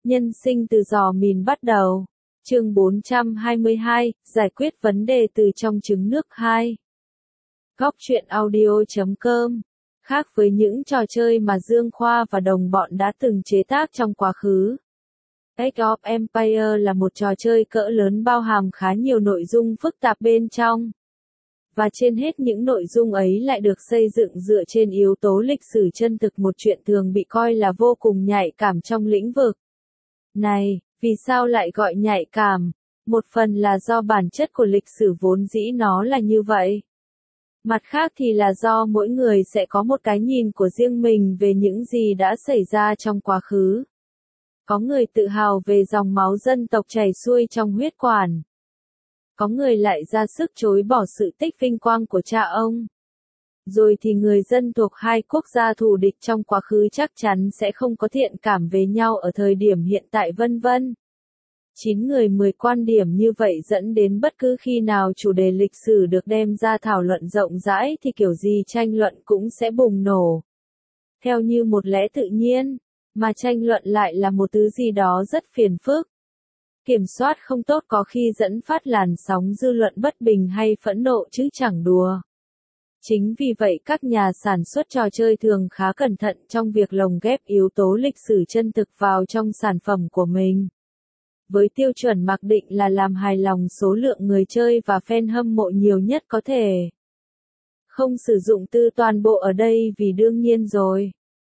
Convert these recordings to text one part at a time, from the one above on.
Nhân sinh từ giò mìn bắt đầu. Chương 422, giải quyết vấn đề từ trong trứng nước 2. Góc truyện audio.com. Khác với những trò chơi mà Dương Khoa và đồng bọn đã từng chế tác trong quá khứ, Age of Empires là một trò chơi cỡ lớn bao hàm khá nhiều nội dung phức tạp bên trong. Và trên hết những nội dung ấy lại được xây dựng dựa trên yếu tố lịch sử chân thực, một chuyện thường bị coi là vô cùng nhạy cảm trong lĩnh vực này. Vì sao lại gọi nhạy cảm? Một phần là do bản chất của lịch sử vốn dĩ nó là như vậy. Mặt khác thì là do mỗi người sẽ có một cái nhìn của riêng mình về những gì đã xảy ra trong quá khứ. Có người tự hào về dòng máu dân tộc chảy xuôi trong huyết quản. Có người lại ra sức chối bỏ sự tích vinh quang của cha ông. Rồi thì người dân thuộc hai quốc gia thù địch trong quá khứ chắc chắn sẽ không có thiện cảm về nhau ở thời điểm hiện tại vân vân. 9 người 10 quan điểm như vậy dẫn đến bất cứ khi nào chủ đề lịch sử được đem ra thảo luận rộng rãi thì kiểu gì tranh luận cũng sẽ bùng nổ. Theo như một lẽ tự nhiên, mà tranh luận lại là một thứ gì đó rất phiền phức. Kiểm soát không tốt có khi dẫn phát làn sóng dư luận bất bình hay phẫn nộ chứ chẳng đùa. Chính vì vậy các nhà sản xuất trò chơi thường khá cẩn thận trong việc lồng ghép yếu tố lịch sử chân thực vào trong sản phẩm của mình. Với tiêu chuẩn mặc định là làm hài lòng số lượng người chơi và fan hâm mộ nhiều nhất có thể. Không sử dụng từ toàn bộ ở đây vì đương nhiên rồi.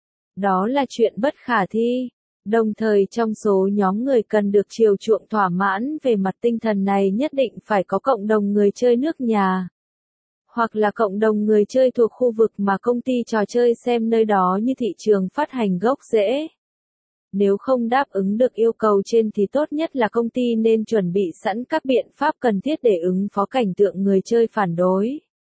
Đó là chuyện bất khả thi. Đồng thời trong số nhóm người cần được chiều chuộng thỏa mãn về mặt tinh thần này nhất định phải có cộng đồng người chơi nước nhà. Hoặc là cộng đồng người chơi thuộc khu vực mà công ty trò chơi xem nơi đó như thị trường phát hành gốc rễ. Nếu không đáp ứng được yêu cầu trên thì tốt nhất là công ty nên chuẩn bị sẵn các biện pháp cần thiết để ứng phó cảnh tượng người chơi phản đối,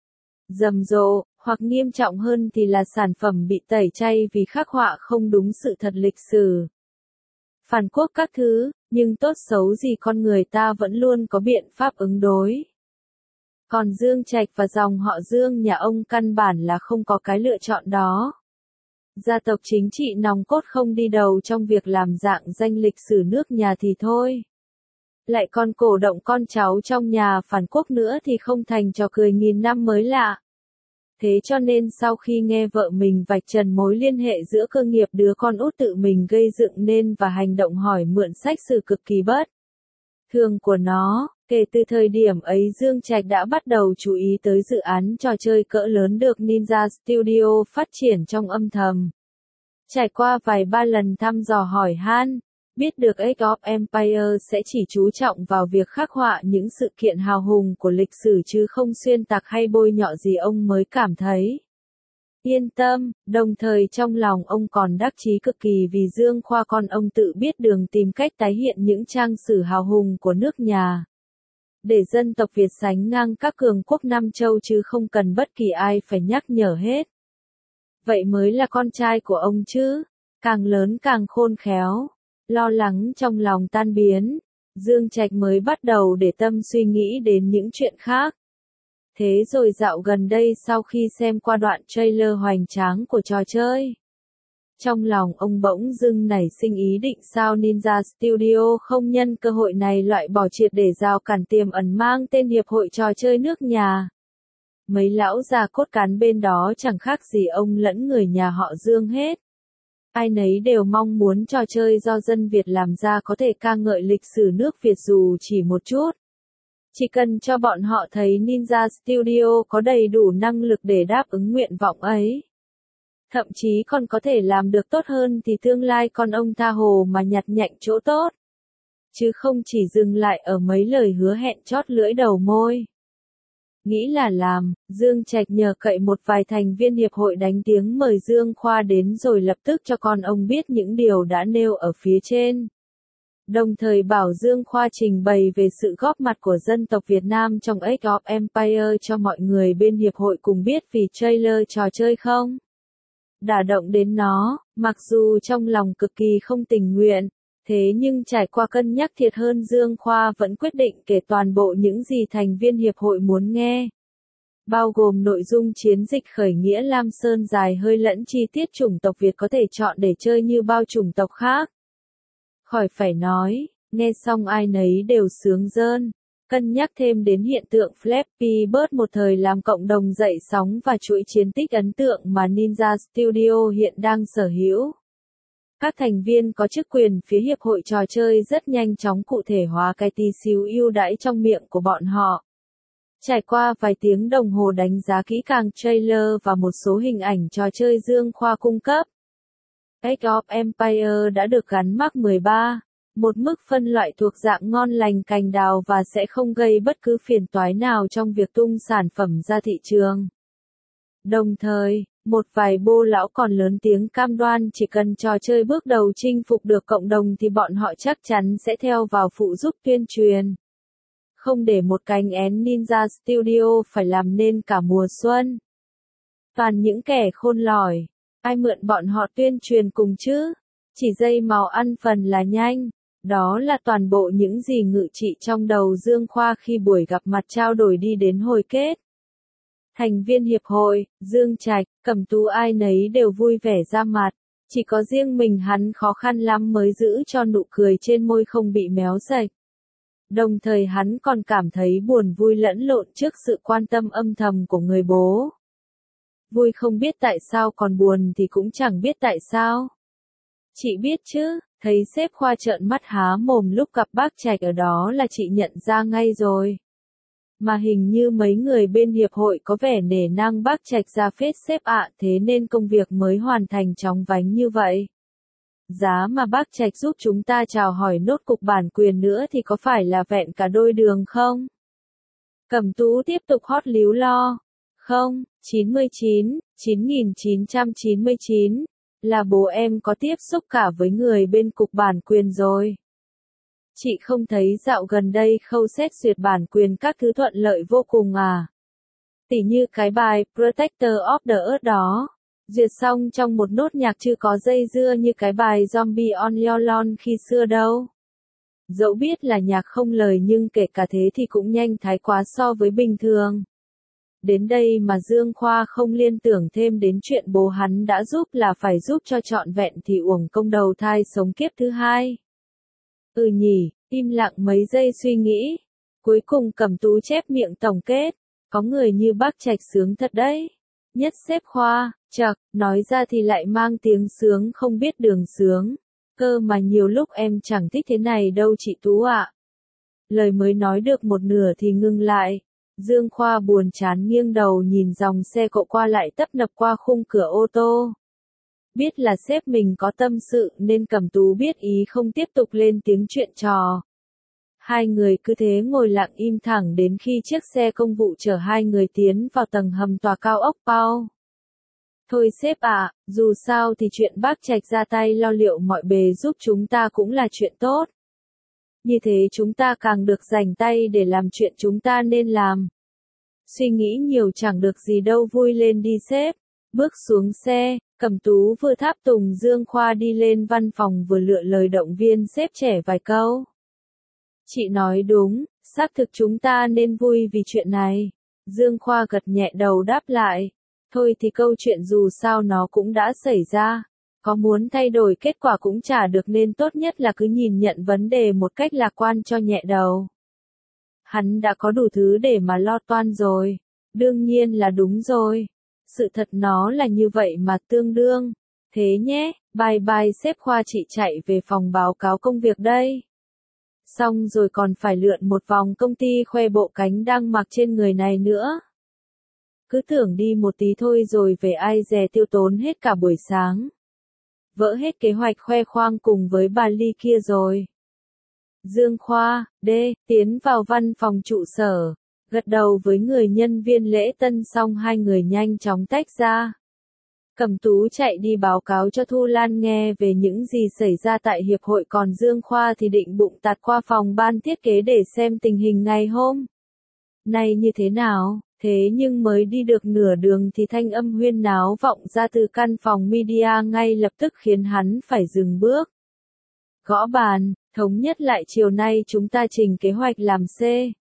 rầm rộ, hoặc nghiêm trọng hơn thì là sản phẩm bị tẩy chay vì khắc họa không đúng sự thật lịch sử. Phản quốc các thứ, nhưng tốt xấu gì con người ta vẫn luôn có biện pháp ứng đối. Còn Dương Trạch và dòng họ Dương nhà ông căn bản là không có cái lựa chọn đó. Gia tộc chính trị nòng cốt không đi đầu trong việc làm dạng danh lịch sử nước nhà thì thôi. Lại còn cổ động con cháu trong nhà phản quốc nữa thì không thành trò cười nghìn năm mới lạ. Thế cho nên sau khi nghe vợ mình vạch trần mối liên hệ giữa cơ nghiệp đứa con út tự mình gây dựng nên và hành động hỏi mượn sách sử cực kỳ bất thường của nó, kể từ thời điểm ấy Dương Trạch đã bắt đầu chú ý tới dự án trò chơi cỡ lớn được Ninja Studio phát triển trong âm thầm. Trải qua vài ba lần thăm dò hỏi han, biết được Age of Empires sẽ chỉ chú trọng vào việc khắc họa những sự kiện hào hùng của lịch sử chứ không xuyên tạc hay bôi nhọ gì, ông mới cảm thấy yên tâm, đồng thời trong lòng ông còn đắc chí cực kỳ vì Dương Khoa con ông tự biết đường tìm cách tái hiện những trang sử hào hùng của nước nhà. Để dân tộc Việt sánh ngang các cường quốc Nam Châu chứ không cần bất kỳ ai phải nhắc nhở hết. Vậy mới là con trai của ông chứ, càng lớn càng khôn khéo. Lo lắng trong lòng tan biến, Dương Trạch mới bắt đầu để tâm suy nghĩ đến những chuyện khác. Thế rồi dạo gần đây sau khi xem qua đoạn trailer hoành tráng của trò chơi, trong lòng ông bỗng dưng nảy sinh ý định sao Ninja Studio không nhân cơ hội này loại bỏ triệt để rào cản tiềm ẩn mang tên Hiệp hội Trò chơi nước nhà. Mấy lão già cốt cán bên đó chẳng khác gì ông lẫn người nhà họ Dương hết. Ai nấy đều mong muốn trò chơi do dân Việt làm ra có thể ca ngợi lịch sử nước Việt dù chỉ một chút. Chỉ cần cho bọn họ thấy Ninja Studio có đầy đủ năng lực để đáp ứng nguyện vọng ấy. Thậm chí còn có thể làm được tốt hơn thì tương lai con ông tha hồ mà nhặt nhạnh chỗ tốt. Chứ không chỉ dừng lại ở mấy lời hứa hẹn chót lưỡi đầu môi. Nghĩ là làm, Dương Trạch nhờ cậy một vài thành viên hiệp hội đánh tiếng mời Dương Khoa đến rồi lập tức cho con ông biết những điều đã nêu ở phía trên. Đồng thời bảo Dương Khoa trình bày về sự góp mặt của dân tộc Việt Nam trong Age of Empires cho mọi người bên hiệp hội cùng biết vì trailer trò chơi không đả động đến nó, mặc dù trong lòng cực kỳ không tình nguyện. Thế nhưng trải qua cân nhắc thiệt hơn Dương Khoa vẫn quyết định kể toàn bộ những gì thành viên hiệp hội muốn nghe. Bao gồm nội dung chiến dịch khởi nghĩa Lam Sơn dài hơi lẫn chi tiết chủng tộc Việt có thể chọn để chơi như bao chủng tộc khác. Khỏi phải nói, nghe xong ai nấy đều sướng rơn. Cân nhắc thêm đến hiện tượng Flappy Bird một thời làm cộng đồng dậy sóng và chuỗi chiến tích ấn tượng mà Ninja Studio hiện đang sở hữu. Các thành viên có chức quyền phía hiệp hội trò chơi rất nhanh chóng cụ thể hóa cái tí xíu ưu đãi trong miệng của bọn họ. Trải qua vài tiếng đồng hồ đánh giá kỹ càng trailer và một số hình ảnh trò chơi Dương Khoa cung cấp, Age of Empire đã được gắn mác 13, một mức phân loại thuộc dạng ngon lành cành đào và sẽ không gây bất cứ phiền toái nào trong việc tung sản phẩm ra thị trường. Đồng thời, một vài bô lão còn lớn tiếng cam đoan chỉ cần trò chơi bước đầu chinh phục được cộng đồng thì bọn họ chắc chắn sẽ theo vào phụ giúp tuyên truyền. Không để một cánh én Ninja Studio phải làm nên cả mùa xuân. Toàn những kẻ khôn lỏi, ai mượn bọn họ tuyên truyền cùng chứ? Chỉ dây màu ăn phần là nhanh. Đó là toàn bộ những gì ngự trị trong đầu Dương Khoa khi buổi gặp mặt trao đổi đi đến hồi kết. Thành viên hiệp hội, Dương Trạch, Cẩm Tú ai nấy đều vui vẻ ra mặt. Chỉ có riêng mình hắn khó khăn lắm mới giữ cho nụ cười trên môi không bị méo sạch. Đồng thời hắn còn cảm thấy buồn vui lẫn lộn trước sự quan tâm âm thầm của người bố. Vui không biết tại sao còn buồn thì cũng chẳng biết tại sao. Chị biết chứ, thấy sếp Khoa trợn mắt há mồm lúc gặp bác Trạch ở đó là chị nhận ra ngay rồi. Mà hình như mấy người bên hiệp hội có vẻ nể nang bác Trạch ra phết sếp ạ, thế nên công việc mới hoàn thành chóng vánh như vậy. Giá mà bác Trạch giúp chúng ta chào hỏi nốt cục bản quyền nữa thì có phải là vẹn cả đôi đường không? Cẩm Tú tiếp tục hót líu lo. Không, 99, là bố em có tiếp xúc cả với người bên cục bản quyền rồi. Chị không thấy dạo gần đây khâu xét duyệt bản quyền các thứ thuận lợi vô cùng à? Tỉ như cái bài Protector of the Earth đó. Duyệt xong trong một nốt nhạc chưa có dây dưa như cái bài Zombie on Your Lawn khi xưa đâu. Dẫu biết là nhạc không lời nhưng kể cả thế thì cũng nhanh thái quá so với bình thường. Đến đây mà Dương Khoa không liên tưởng thêm đến chuyện bố hắn đã giúp là phải giúp cho trọn vẹn thì uổng công đầu thai sống kiếp thứ hai. Nhỉ, im lặng mấy giây suy nghĩ. Cuối cùng Cẩm Tú chép miệng tổng kết. Có người như bác Trạch sướng thật đấy. Nhất sếp Khoa, chậc, nói ra thì lại mang tiếng sướng không biết đường sướng. Cơ mà nhiều lúc em chẳng thích thế này đâu chị Tú ạ. Lời mới nói được một nửa thì ngưng lại. Dương Khoa buồn chán nghiêng đầu nhìn dòng xe cộ qua lại tấp nập qua khung cửa ô tô. Biết là sếp mình có tâm sự nên Cẩm Tú biết ý không tiếp tục lên tiếng chuyện trò. Hai người cứ thế ngồi lặng im thẳng đến khi chiếc xe công vụ chở hai người tiến vào tầng hầm tòa cao ốc Pau. Thôi sếp ạ, dù sao thì chuyện bác Trạch ra tay lo liệu mọi bề giúp chúng ta cũng là chuyện tốt. Như thế chúng ta càng được rảnh tay để làm chuyện chúng ta nên làm. Suy nghĩ nhiều chẳng được gì đâu, vui lên đi sếp. Bước xuống xe, Cẩm Tú vừa tháp tùng Dương Khoa đi lên văn phòng vừa lựa lời động viên sếp trẻ vài câu. Chị nói đúng, xác thực chúng ta nên vui vì chuyện này. Dương Khoa gật nhẹ đầu đáp lại. Thôi thì câu chuyện dù sao nó cũng đã xảy ra. Có muốn thay đổi kết quả cũng chả được nên tốt nhất là cứ nhìn nhận vấn đề một cách lạc quan cho nhẹ đầu. Hắn đã có đủ thứ để mà lo toan rồi. Đương nhiên là đúng rồi. Sự thật nó là như vậy mà tương đương. Thế nhé, bye bye sếp Khoa, chị chạy về phòng báo cáo công việc đây. Xong rồi còn phải lượn một vòng công ty khoe bộ cánh đang mặc trên người này nữa. Cứ tưởng đi một tí thôi rồi về ai dè tiêu tốn hết cả buổi sáng. Vỡ hết kế hoạch khoe khoang cùng với bà Ly kia rồi. Dương Khoa, tiến vào văn phòng trụ sở, gật đầu với người nhân viên lễ tân xong hai người nhanh chóng tách ra. Cẩm Tú chạy đi báo cáo cho Thu Lan nghe về những gì xảy ra tại hiệp hội, còn Dương Khoa thì định bụng tạt qua phòng ban thiết kế để xem tình hình ngày hôm nay như thế nào. Thế nhưng mới đi được nửa đường thì thanh âm huyên náo vọng ra từ căn phòng media ngay lập tức khiến hắn phải dừng bước. Gõ bàn, thống nhất lại chiều nay chúng ta trình kế hoạch làm C.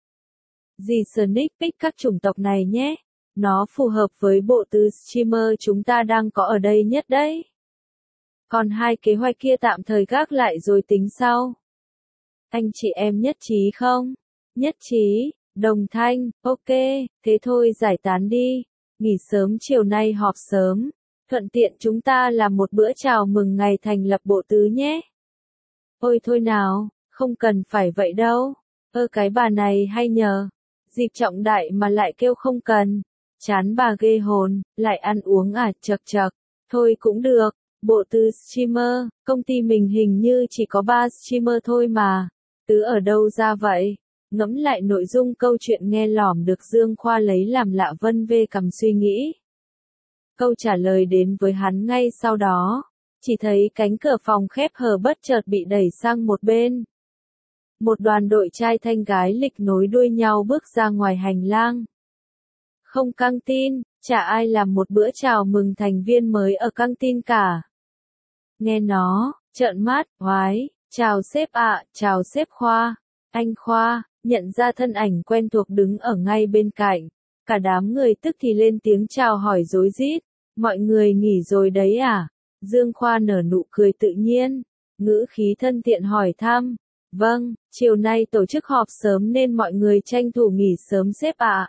Gì sneak peek các chủng tộc này nhé. Nó phù hợp với bộ tứ streamer chúng ta đang có ở đây nhất đấy. Còn hai kế hoạch kia tạm thời gác lại rồi tính sau. Anh chị em nhất trí không? Nhất trí, đồng thanh, ok, thế thôi giải tán đi. Nghỉ sớm chiều nay họp sớm. Thuận tiện chúng ta làm một bữa chào mừng ngày thành lập bộ tứ nhé. Ôi thôi nào, không cần phải vậy đâu. Cái bà này hay nhờ. Dịp trọng đại mà lại kêu không cần. Chán bà ghê hồn, lại ăn uống à chật chật. Thôi cũng được, bộ tứ streamer, công ty mình hình như chỉ có 3 streamer thôi mà. Tứ ở đâu ra vậy? Ngẫm lại nội dung câu chuyện nghe lỏm được Dương Khoa lấy làm lạ vân vê cầm suy nghĩ. Câu trả lời đến với hắn ngay sau đó. Chỉ thấy cánh cửa phòng khép hờ bất chợt bị đẩy sang một bên. Một đoàn đội trai thanh gái lịch nối đuôi nhau bước ra ngoài hành lang. Không căng tin, chả ai làm một bữa chào mừng thành viên mới ở căng tin cả. Nghe nó, trợn mắt, oái, chào sếp ạ, chào sếp Khoa. Anh Khoa, nhận ra thân ảnh quen thuộc đứng ở ngay bên cạnh. Cả đám người tức thì lên tiếng chào hỏi rối rít. Mọi người nghỉ rồi đấy à? Dương Khoa nở nụ cười tự nhiên. Ngữ khí thân thiện hỏi thăm. Vâng, chiều nay tổ chức họp sớm nên mọi người tranh thủ nghỉ sớm sếp ạ.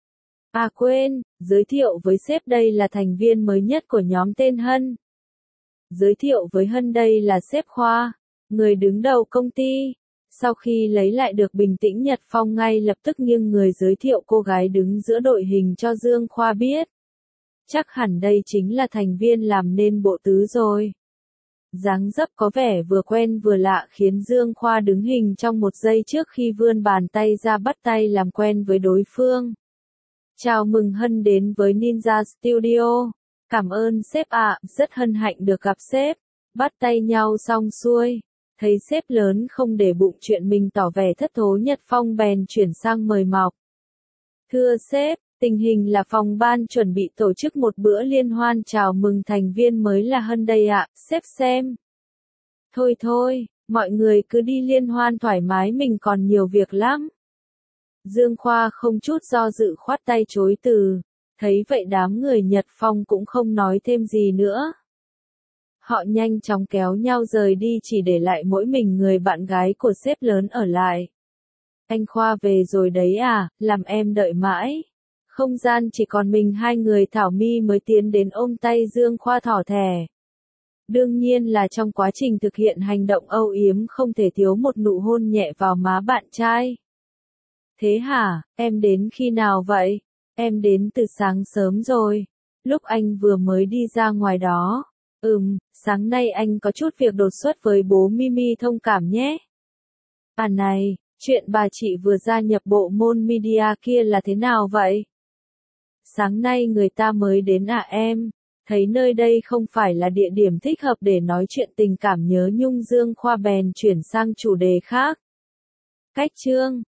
À quên, giới thiệu với sếp đây là thành viên mới nhất của nhóm tên Hân. Giới thiệu với Hân đây là sếp Khoa, người đứng đầu công ty. Sau khi lấy lại được bình tĩnh Nhật Phong ngay lập tức nghiêng người giới thiệu cô gái đứng giữa đội hình cho Dương Khoa biết. Chắc hẳn đây chính là thành viên làm nên bộ tứ rồi. Dáng dấp có vẻ vừa quen vừa lạ khiến Dương Khoa đứng hình trong một giây trước khi vươn bàn tay ra bắt tay làm quen với đối phương. Chào mừng Hân đến với Ninja Studio. Cảm ơn sếp ạ, rất hân hạnh được gặp sếp. Bắt tay nhau xong xuôi. Thấy sếp lớn không để bụng chuyện mình tỏ vẻ thất thố Nhật Phong bèn chuyển sang mời mọc. Thưa sếp, tình hình là phòng ban chuẩn bị tổ chức một bữa liên hoan chào mừng thành viên mới là Hân đây ạ, sếp xem. Thôi thôi, mọi người cứ đi liên hoan thoải mái mình còn nhiều việc lắm. Dương Khoa không chút do dự khoát tay chối từ. Thấy vậy đám người Nhật Phong cũng không nói thêm gì nữa. Họ nhanh chóng kéo nhau rời đi chỉ để lại mỗi mình người bạn gái của sếp lớn ở lại. Anh Khoa về rồi đấy à, làm em đợi mãi. Không gian chỉ còn mình hai người Thảo My mới tiến đến ôm tay Dương Khoa thỏ thẻ. Đương nhiên là trong quá trình thực hiện hành động âu yếm không thể thiếu một nụ hôn nhẹ vào má bạn trai. Thế hả, em đến khi nào vậy? Em đến từ sáng sớm rồi. Lúc anh vừa mới đi ra ngoài đó. Sáng nay anh có chút việc đột xuất với bố Mimi thông cảm nhé. À này, chuyện bà chị vừa gia nhập bộ môn media kia là thế nào vậy? Sáng nay người ta mới đến à em? Thấy nơi đây không phải là địa điểm thích hợp để nói chuyện tình cảm nhớ nhung Dương Khoa bèn chuyển sang chủ đề khác. Cách chương